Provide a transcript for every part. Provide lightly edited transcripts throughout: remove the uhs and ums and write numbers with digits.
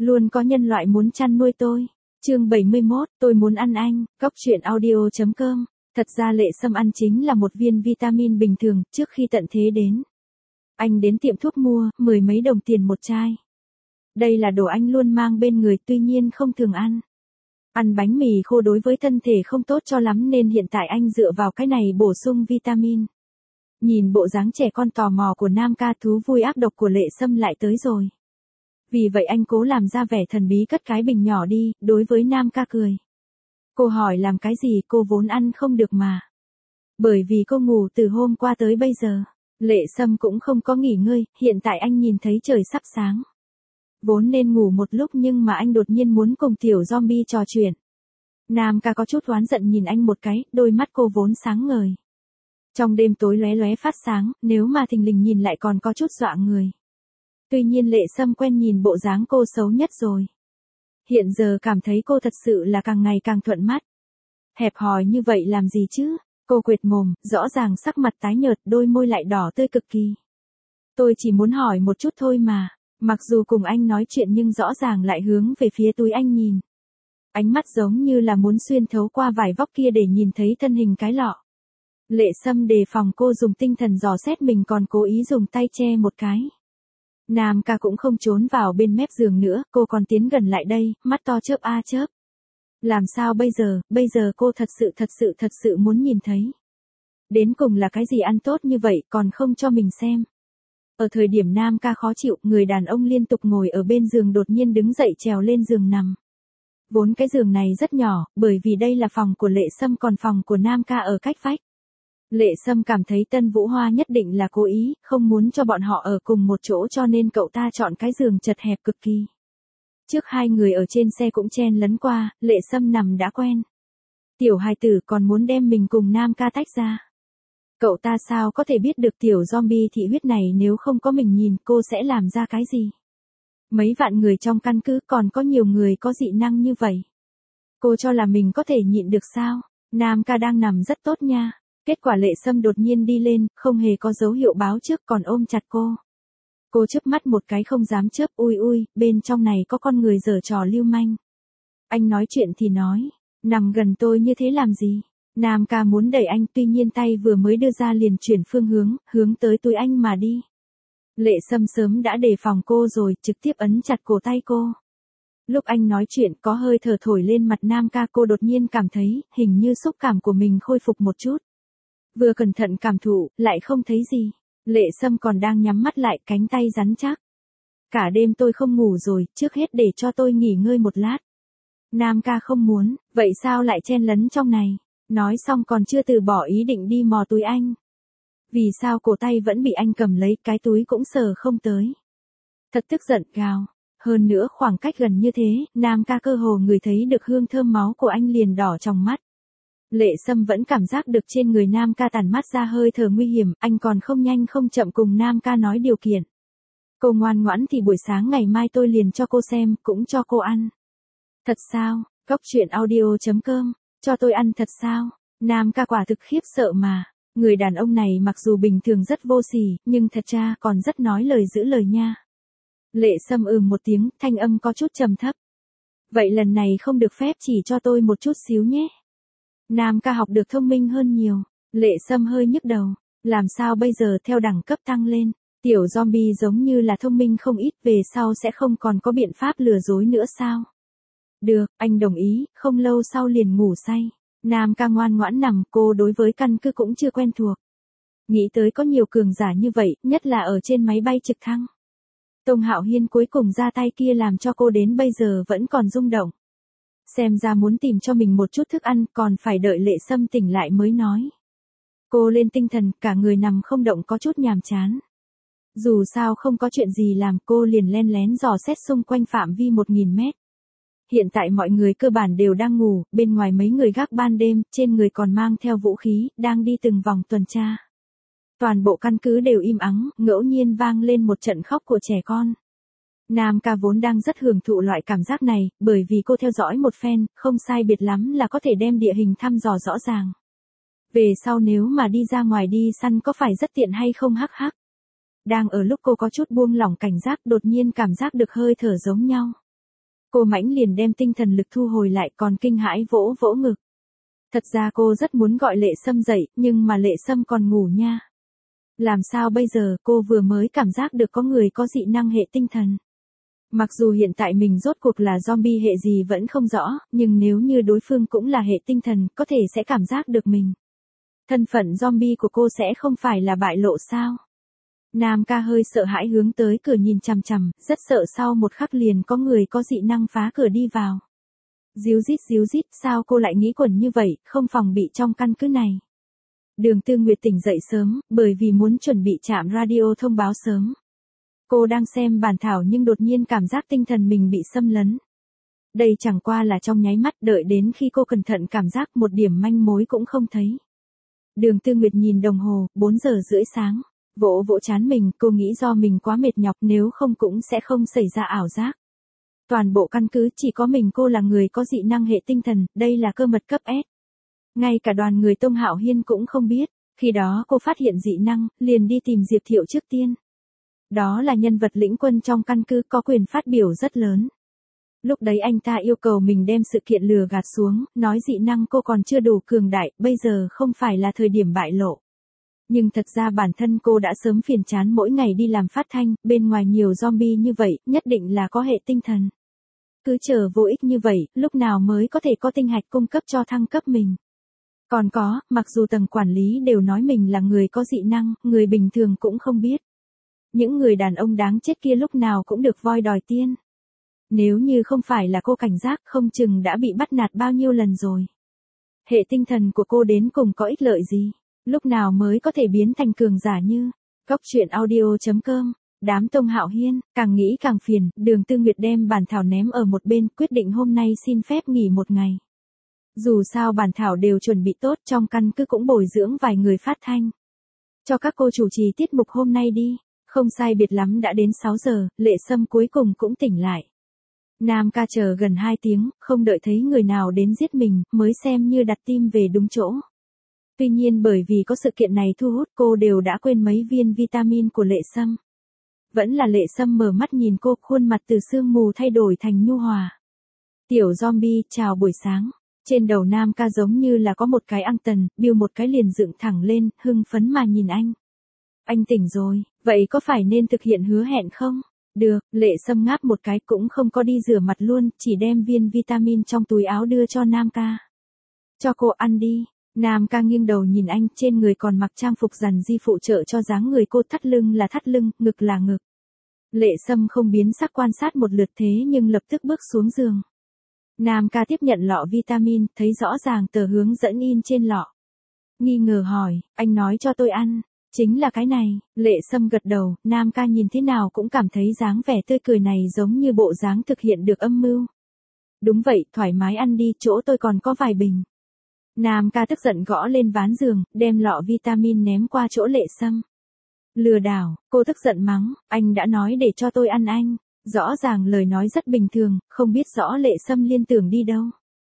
Luôn có nhân loại muốn chăn nuôi tôi. Chương 71, tôi muốn ăn anh, Cóc truyện audio.com. Thật ra Lệ Sâm ăn chính là một viên vitamin bình thường, trước khi tận thế đến. Anh đến tiệm thuốc mua, 10 mấy đồng tiền một chai. Đây là đồ anh luôn mang bên người, tuy nhiên không thường ăn. Ăn bánh mì khô đối với thân thể không tốt cho lắm nên hiện tại anh dựa vào cái này bổ sung vitamin. Nhìn bộ dáng trẻ con tò mò của Nam ca, thú vui ác độc của Lệ Sâm lại tới rồi. Vì vậy anh cố làm ra vẻ thần bí cất cái bình nhỏ đi, đối với Nam ca cười. Cô hỏi làm cái gì, cô vốn ăn không được mà. Bởi vì cô ngủ từ hôm qua tới bây giờ. Lệ Sâm cũng không có nghỉ ngơi, hiện tại anh nhìn thấy trời sắp sáng. Vốn nên ngủ một lúc nhưng mà anh đột nhiên muốn cùng tiểu zombie trò chuyện. Nam ca có chút oán giận nhìn anh một cái, đôi mắt cô vốn sáng ngời. Trong đêm tối lóe lóe phát sáng, nếu mà thình lình nhìn lại còn có chút dọa người. Tuy nhiên Lệ Sâm quen nhìn bộ dáng cô xấu nhất rồi. Hiện giờ cảm thấy cô thật sự là càng ngày càng thuận mắt. Hẹp hòi như vậy làm gì chứ? Cô quệt mồm, rõ ràng sắc mặt tái nhợt, đôi môi lại đỏ tươi cực kỳ. Tôi chỉ muốn hỏi một chút thôi mà. Mặc dù cùng anh nói chuyện nhưng rõ ràng lại hướng về phía túi anh nhìn. Ánh mắt giống như là muốn xuyên thấu qua vải vóc kia để nhìn thấy thân hình cái lọ. Lệ Sâm đề phòng cô dùng tinh thần dò xét mình còn cố ý dùng tay che một cái. Nam ca cũng không trốn vào bên mép giường nữa, cô còn tiến gần lại đây, mắt to chớp a chớp. Làm sao bây giờ cô thật sự muốn nhìn thấy. Đến cùng là cái gì ăn tốt như vậy còn không cho mình xem. Ở thời điểm Nam ca khó chịu, người đàn ông liên tục ngồi ở bên giường đột nhiên đứng dậy trèo lên giường nằm. Vốn cái giường này rất nhỏ, bởi vì đây là phòng của Lệ Sâm còn phòng của Nam ca ở cách vách. Lệ Sâm cảm thấy Tân Vũ Hoa nhất định là cố ý, không muốn cho bọn họ ở cùng một chỗ cho nên cậu ta chọn cái giường chật hẹp cực kỳ. Trước hai người ở trên xe cũng chen lấn qua, Lệ Sâm nằm đã quen. Tiểu hài tử còn muốn đem mình cùng Nam ca tách ra. Cậu ta sao có thể biết được tiểu zombie thị huyết này nếu không có mình nhìn cô sẽ làm ra cái gì. Mấy vạn người trong căn cứ còn có nhiều người có dị năng như vậy. Cô cho là mình có thể nhịn được sao? Nam ca đang nằm rất tốt nha. Kết quả Lệ Sâm đột nhiên đi lên, không hề có dấu hiệu báo trước còn ôm chặt cô. Cô chớp mắt một cái không dám chớp, ui, bên trong này có con người giở trò lưu manh. Anh nói chuyện thì nói, nằm gần tôi như thế làm gì? Nam ca muốn đẩy anh tuy nhiên tay vừa mới đưa ra liền chuyển phương hướng tới túi anh mà đi. Lệ Sâm sớm đã đề phòng cô rồi, trực tiếp ấn chặt cổ tay cô. Lúc anh nói chuyện có hơi thở thổi lên mặt Nam ca, cô đột nhiên cảm thấy hình như xúc cảm của mình khôi phục một chút. Vừa cẩn thận cảm thụ, lại không thấy gì. Lệ Sâm còn đang nhắm mắt lại, cánh tay rắn chắc. Cả đêm tôi không ngủ rồi, trước hết để cho tôi nghỉ ngơi một lát. Nam ca không muốn, vậy sao lại chen lấn trong này? Nói xong còn chưa từ bỏ ý định đi mò túi anh. Vì sao cổ tay vẫn bị anh cầm lấy, cái túi cũng sờ không tới. Thật tức giận gào. Hơn nữa khoảng cách gần như thế, Nam ca cơ hồ ngửi thấy được hương thơm máu của anh liền đỏ trong mắt. Lệ Sâm vẫn cảm giác được trên người Nam ca tản mát ra hơi thở nguy hiểm, anh còn không nhanh không chậm cùng Nam ca nói điều kiện. Cô ngoan ngoãn thì buổi sáng ngày mai tôi liền cho cô xem, cũng cho cô ăn. Thật sao? Cóc truyện audio.com, cho tôi ăn thật sao? Nam ca quả thực khiếp sợ mà. Người đàn ông này mặc dù bình thường rất vô sỉ, nhưng thật ra còn rất nói lời giữ lời nha. Lệ Sâm một tiếng, thanh âm có chút trầm thấp. Vậy lần này không được phép chỉ cho tôi một chút xíu nhé. Nam ca học được thông minh hơn nhiều. Lệ Sâm hơi nhức đầu. Làm sao bây giờ theo đẳng cấp tăng lên, tiểu zombie giống như là thông minh không ít, về sau sẽ không còn có biện pháp lừa dối nữa sao? Được, anh đồng ý, không lâu sau liền ngủ say. Nam ca ngoan ngoãn nằm, cô đối với căn cứ cũng chưa quen thuộc. Nghĩ tới có nhiều cường giả như vậy, nhất là ở trên máy bay trực thăng. Tông Hạo Hiên cuối cùng ra tay kia làm cho cô đến bây giờ vẫn còn rung động. Xem ra muốn tìm cho mình một chút thức ăn còn phải đợi Lệ Sâm tỉnh lại mới nói. Cô lên tinh thần, cả người nằm không động có chút nhàm chán. Dù sao không có chuyện gì làm, cô liền len lén dò xét xung quanh phạm vi 1000 mét. Hiện tại mọi người cơ bản đều đang ngủ, bên ngoài mấy người gác ban đêm, trên người còn mang theo vũ khí, đang đi từng vòng tuần tra. Toàn bộ căn cứ đều im ắng, ngẫu nhiên vang lên một trận khóc của trẻ con. Nam ca vốn đang rất hưởng thụ loại cảm giác này, bởi vì cô theo dõi một phen, không sai biệt lắm là có thể đem địa hình thăm dò rõ ràng. Về sau nếu mà đi ra ngoài đi săn có phải rất tiện hay không hắc hắc. Đang ở lúc cô có chút buông lỏng cảnh giác đột nhiên cảm giác được hơi thở giống nhau. Cô mãnh liền đem tinh thần lực thu hồi lại còn kinh hãi vỗ vỗ ngực. Thật ra cô rất muốn gọi Lệ Sâm dậy, nhưng mà Lệ Sâm còn ngủ nha. Làm sao bây giờ, cô vừa mới cảm giác được có người có dị năng hệ tinh thần. Mặc dù hiện tại mình rốt cuộc là zombie hệ gì vẫn không rõ, nhưng nếu như đối phương cũng là hệ tinh thần, có thể sẽ cảm giác được mình. Thân phận zombie của cô sẽ không phải là bại lộ sao? Nam ca hơi sợ hãi hướng tới cửa nhìn chằm chằm, rất sợ sau một khắc liền có người có dị năng phá cửa đi vào. Díu dít, sao cô lại nghĩ quẩn như vậy, không phòng bị trong căn cứ này. Đường Tư Nguyệt tỉnh dậy sớm, bởi vì muốn chuẩn bị chạm radio thông báo sớm. Cô đang xem bản thảo nhưng đột nhiên cảm giác tinh thần mình bị xâm lấn. Đây chẳng qua là trong nháy mắt, đợi đến khi cô cẩn thận cảm giác một điểm manh mối cũng không thấy. Đường Tư Nguyệt nhìn đồng hồ, 4 giờ rưỡi sáng. Vỗ vỗ trán mình, cô nghĩ do mình quá mệt nhọc, nếu không cũng sẽ không xảy ra ảo giác. Toàn bộ căn cứ chỉ có mình cô là người có dị năng hệ tinh thần, đây là cơ mật cấp S. Ngay cả đoàn người Tông Hạo Hiên cũng không biết, khi đó cô phát hiện dị năng, liền đi tìm Diệp Thiệu trước tiên. Đó là nhân vật lĩnh quân trong căn cứ có quyền phát biểu rất lớn. Lúc đấy anh ta yêu cầu mình đem sự kiện lừa gạt xuống, nói dị năng cô còn chưa đủ cường đại, bây giờ không phải là thời điểm bại lộ. Nhưng thật ra bản thân cô đã sớm phiền chán mỗi ngày đi làm phát thanh, bên ngoài nhiều zombie như vậy, nhất định là có hệ tinh thần. Cứ chờ vô ích như vậy, lúc nào mới có thể có tinh hạch cung cấp cho thăng cấp mình. Còn có, mặc dù tầng quản lý đều nói mình là người có dị năng, người bình thường cũng không biết. Những người đàn ông đáng chết kia lúc nào cũng được voi đòi tiên. Nếu như không phải là cô cảnh giác, không chừng đã bị bắt nạt bao nhiêu lần rồi. Hệ tinh thần của cô đến cùng có ích lợi gì? Lúc nào mới có thể biến thành cường giả như Cóc Truyện Audio.com. Đám Tông Hạo Hiên, càng nghĩ càng phiền, Đường Tư Nguyệt đem bản thảo ném ở một bên, quyết định hôm nay xin phép nghỉ một ngày. Dù sao bản thảo đều chuẩn bị tốt, trong căn cứ cũng bồi dưỡng vài người phát thanh. Cho các cô chủ trì tiết mục hôm nay đi. Không sai biệt lắm đã đến 6 giờ, Lệ Sâm cuối cùng cũng tỉnh lại. Nam ca chờ gần 2 tiếng, không đợi thấy người nào đến giết mình, mới xem như đặt tim về đúng chỗ. Tuy nhiên bởi vì có sự kiện này thu hút cô đều đã quên mấy viên vitamin của Lệ Sâm. Vẫn là Lệ Sâm mở mắt nhìn cô, khuôn mặt từ sương mù thay đổi thành nhu hòa. Tiểu zombie, chào buổi sáng. Trên đầu Nam ca giống như là có một cái anten, biêu một cái liền dựng thẳng lên, hưng phấn mà nhìn anh. Anh tỉnh rồi, vậy có phải nên thực hiện hứa hẹn không? Được, Lệ Sâm ngáp một cái cũng không có đi rửa mặt luôn, chỉ đem viên vitamin trong túi áo đưa cho Nam ca. Cho cô ăn đi. Nam ca nghiêng đầu nhìn anh, trên người còn mặc trang phục rằn di phụ trợ cho dáng người cô, thắt lưng là thắt lưng, ngực là ngực. Lệ Sâm không biến sắc quan sát một lượt thế nhưng lập tức bước xuống giường. Nam ca tiếp nhận lọ vitamin, thấy rõ ràng tờ hướng dẫn in trên lọ. Nghi ngờ hỏi, anh nói cho tôi ăn. Chính là cái này, Lệ Sâm gật đầu, Nam ca nhìn thế nào cũng cảm thấy dáng vẻ tươi cười này giống như bộ dáng thực hiện được âm mưu. Đúng vậy, thoải mái ăn đi, chỗ tôi còn có vài bình. Nam ca tức giận gõ lên ván giường, đem lọ vitamin ném qua chỗ Lệ Sâm. Lừa đảo, cô tức giận mắng, anh đã nói để cho tôi ăn anh. Rõ ràng lời nói rất bình thường, không biết rõ Lệ Sâm liên tưởng đi đâu.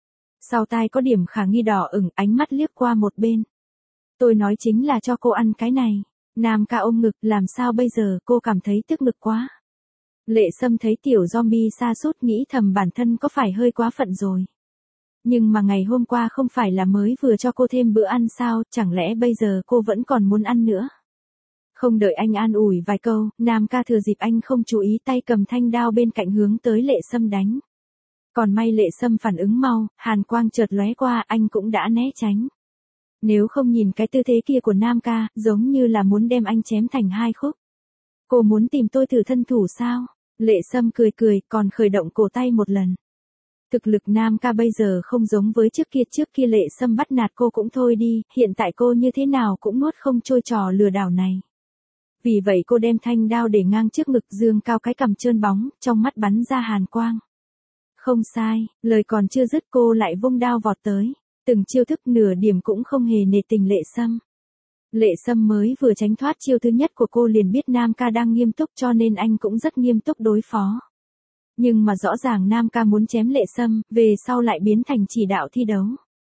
Sau tai có điểm khả nghi đỏ ửng, ánh mắt liếc qua một bên. Tôi nói chính là cho cô ăn cái này. Nam ca ôm ngực, làm sao bây giờ, cô cảm thấy tức ngực quá. Lệ Sâm thấy tiểu zombie sa sút, nghĩ thầm bản thân có phải hơi quá phận rồi. Nhưng mà ngày hôm qua không phải là mới vừa cho cô thêm bữa ăn sao, chẳng lẽ bây giờ cô vẫn còn muốn ăn nữa. Không đợi anh an ủi vài câu, Nam ca thừa dịp anh không chú ý tay cầm thanh đao bên cạnh hướng tới Lệ Sâm đánh. Còn may Lệ Sâm phản ứng mau, hàn quang chợt lóe qua, anh cũng đã né tránh. Nếu không nhìn cái tư thế kia của Nam ca, giống như là muốn đem anh chém thành hai khúc. Cô muốn tìm tôi thử thân thủ sao? Lệ Sâm cười cười, còn khởi động cổ tay một lần. Thực lực Nam ca bây giờ không giống với trước kia Lệ Sâm bắt nạt cô cũng thôi đi, hiện tại cô như thế nào cũng nuốt không trôi trò lừa đảo này. Vì vậy cô đem thanh đao để ngang trước ngực, dương cao cái cằm trơn bóng, trong mắt bắn ra hàn quang. Không sai, lời còn chưa dứt cô lại vung đao vọt tới. Từng chiêu thức nửa điểm cũng không hề nể tình Lệ Sâm. Lệ Sâm mới vừa tránh thoát chiêu thứ nhất của cô liền biết Nam ca đang nghiêm túc, cho nên anh cũng rất nghiêm túc đối phó. Nhưng mà rõ ràng Nam ca muốn chém Lệ Sâm, về sau lại biến thành chỉ đạo thi đấu.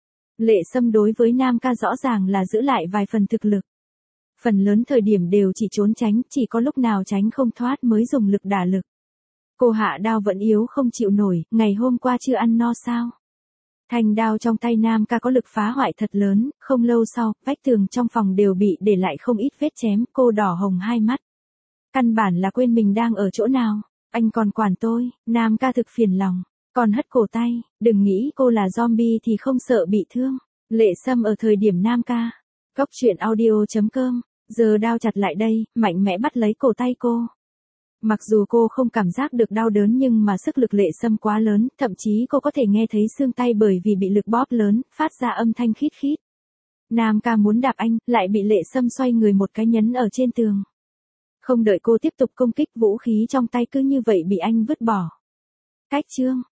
Lệ Sâm đối với Nam ca rõ ràng là giữ lại vài phần thực lực. Phần lớn thời điểm đều chỉ trốn tránh, chỉ có lúc nào tránh không thoát mới dùng lực đả lực. Cô hạ đao vẫn yếu không chịu nổi, ngày hôm qua chưa ăn no sao? Thanh đao trong tay Nam ca có lực phá hoại thật lớn, không lâu sau, vách tường trong phòng đều bị để lại không ít vết chém, cô đỏ hồng hai mắt. Căn bản là quên mình đang ở chỗ nào, anh còn quản tôi, Nam ca thực phiền lòng, còn hất cổ tay, đừng nghĩ cô là zombie thì không sợ bị thương. Lệ Sâm ở thời điểm Nam ca. Cốc truyện audio.com, giờ đao chặt lại đây, mạnh mẽ bắt lấy cổ tay cô. Mặc dù cô không cảm giác được đau đớn nhưng mà sức lực Lệ Sâm quá lớn, thậm chí cô có thể nghe thấy xương tay bởi vì bị lực bóp lớn, phát ra âm thanh khít khít. Nam ca muốn đạp anh, lại bị Lệ Sâm xoay người một cái nhấn ở trên tường. Không đợi cô tiếp tục công kích, vũ khí trong tay cứ như vậy bị anh vứt bỏ. Cách chương